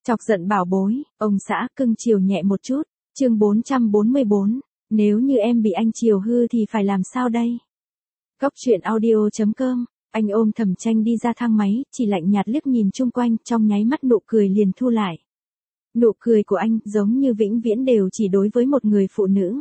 Chọc giận bảo bối, ông xã cưng chiều nhẹ một chút. Chương 444, nếu như em bị anh chiều hư thì phải làm sao đây? Góc truyện audio.com. Anh ôm Thẩm Tranh đi ra thang máy, chỉ lạnh nhạt liếc nhìn chung quanh, trong nháy mắt nụ cười liền thu lại. Nụ cười của anh giống như vĩnh viễn đều chỉ đối với một người phụ nữ.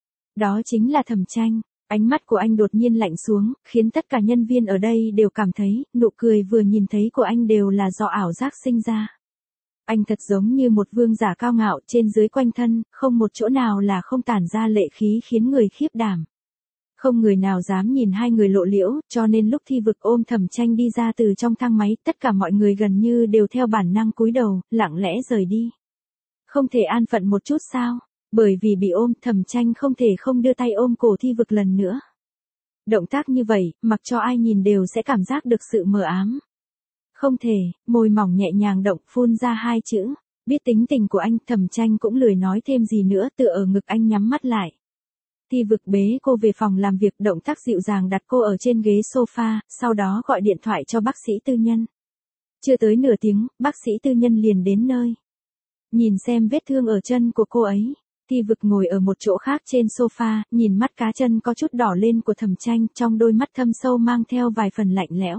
Đó chính là Thẩm Tranh. Ánh mắt của anh đột nhiên lạnh xuống, khiến tất cả nhân viên ở đây đều cảm thấy, nụ cười vừa nhìn thấy của anh đều là do ảo giác sinh ra. Anh thật giống như một vương giả cao ngạo, trên dưới quanh thân, không một chỗ nào là không tản ra lệ khí khiến người khiếp đảm. Không người nào dám nhìn hai người lộ liễu, cho nên lúc Thi Vực ôm Thẩm Tranh đi ra từ trong thang máy, tất cả mọi người gần như đều theo bản năng cúi đầu, lặng lẽ rời đi. Không thể an phận một chút sao? Bởi vì bị ôm, Thẩm Tranh không thể không đưa tay ôm cổ Thi Vực lần nữa. Động tác như vậy, mặc cho ai nhìn đều sẽ cảm giác được sự mờ ám. Không thể, môi mỏng nhẹ nhàng động, phun ra hai chữ. Biết tính tình của anh, Thẩm Tranh cũng lười nói thêm gì nữa, tựa ở ngực anh nhắm mắt lại. Thi Vực bế cô về phòng làm việc, động tác dịu dàng đặt cô ở trên ghế sofa, sau đó gọi điện thoại cho bác sĩ tư nhân. Chưa tới nửa tiếng, bác sĩ tư nhân liền đến nơi. Nhìn xem vết thương ở chân của cô ấy. Thi Vực ngồi ở một chỗ khác trên sofa, nhìn mắt cá chân có chút đỏ lên của Thẩm Tranh, trong đôi mắt thâm sâu mang theo vài phần lạnh lẽo.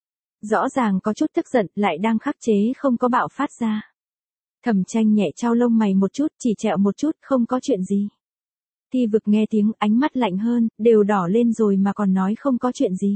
Rõ ràng có chút tức giận, lại đang khắc chế không có bạo phát ra. Thẩm Tranh nhẹ chau lông mày một chút, chỉ trẹo một chút, không có chuyện gì. Thi Vực nghe tiếng, ánh mắt lạnh hơn, đều đỏ lên rồi mà còn nói không có chuyện gì.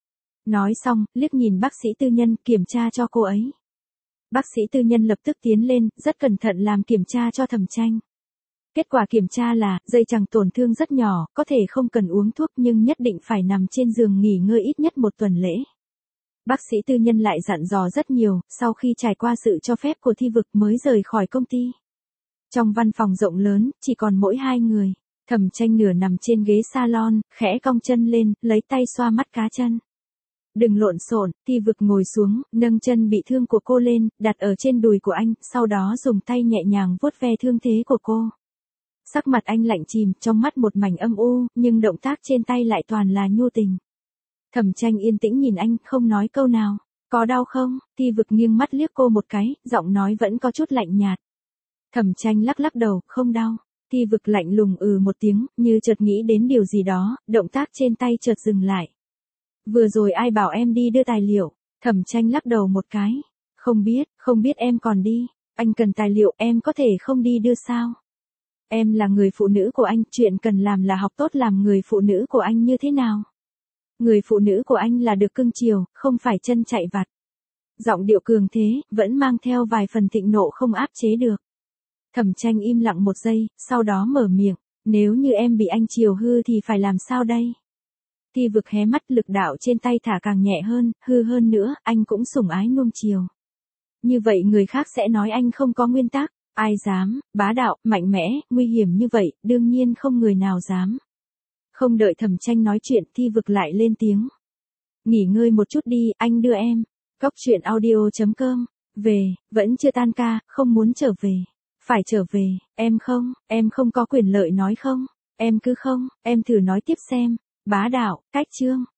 Nói xong, liếc nhìn bác sĩ tư nhân, kiểm tra cho cô ấy. Bác sĩ tư nhân lập tức tiến lên, rất cẩn thận làm kiểm tra cho Thẩm Tranh. Kết quả kiểm tra là, dây chằng tổn thương rất nhỏ, có thể không cần uống thuốc nhưng nhất định phải nằm trên giường nghỉ ngơi ít nhất một tuần lễ. Bác sĩ tư nhân lại dặn dò rất nhiều, sau khi trải qua sự cho phép của Thi Vực mới rời khỏi công ty. Trong văn phòng rộng lớn, chỉ còn mỗi hai người. Thẩm Tranh nửa nằm trên ghế salon, khẽ cong chân lên, lấy tay xoa mắt cá chân. Đừng lộn xộn, Thi Vực ngồi xuống, nâng chân bị thương của cô lên, đặt ở trên đùi của anh, sau đó dùng tay nhẹ nhàng vuốt ve thương thế của cô. Sắc mặt anh lạnh chìm, trong mắt một mảnh âm u, nhưng động tác trên tay lại toàn là nhu tình. Thẩm Tranh yên tĩnh nhìn anh, không nói câu nào. Có đau không? Thi Vực nghiêng mắt liếc cô một cái, giọng nói vẫn có chút lạnh nhạt. Thẩm Tranh lắc lắc đầu, không đau. Thi Vực lạnh lùng một tiếng, như chợt nghĩ đến điều gì đó, động tác trên tay chợt dừng lại. Vừa rồi ai bảo em đi đưa tài liệu? Thẩm Tranh lắc đầu một cái. Không biết em còn đi. Anh cần tài liệu, em có thể không đi đưa sao? Em là người phụ nữ của anh, chuyện cần làm là học tốt làm người phụ nữ của anh như thế nào? Người phụ nữ của anh là được cưng chiều, không phải chân chạy vặt. Giọng điệu cường thế, vẫn mang theo vài phần thịnh nộ không áp chế được. Thẩm Tranh im lặng một giây, sau đó mở miệng, nếu như em bị anh chiều hư thì phải làm sao đây? Thi Vực hé mắt, lực đạo trên tay thả càng nhẹ hơn, hư hơn nữa, anh cũng sủng ái nuông chiều. Như vậy người khác sẽ nói anh không có nguyên tắc, ai dám, bá đạo, mạnh mẽ, nguy hiểm như vậy, đương nhiên không người nào dám. Không đợi Thẩm Tranh nói chuyện, Thi Vực lại lên tiếng. Nghỉ ngơi một chút đi, anh đưa em. Góc truyện audio.com. Về, vẫn chưa tan ca, không muốn trở về. Phải trở về, em không có quyền lợi nói không. Em cứ không, em thử nói tiếp xem. Bá đạo, cách chương.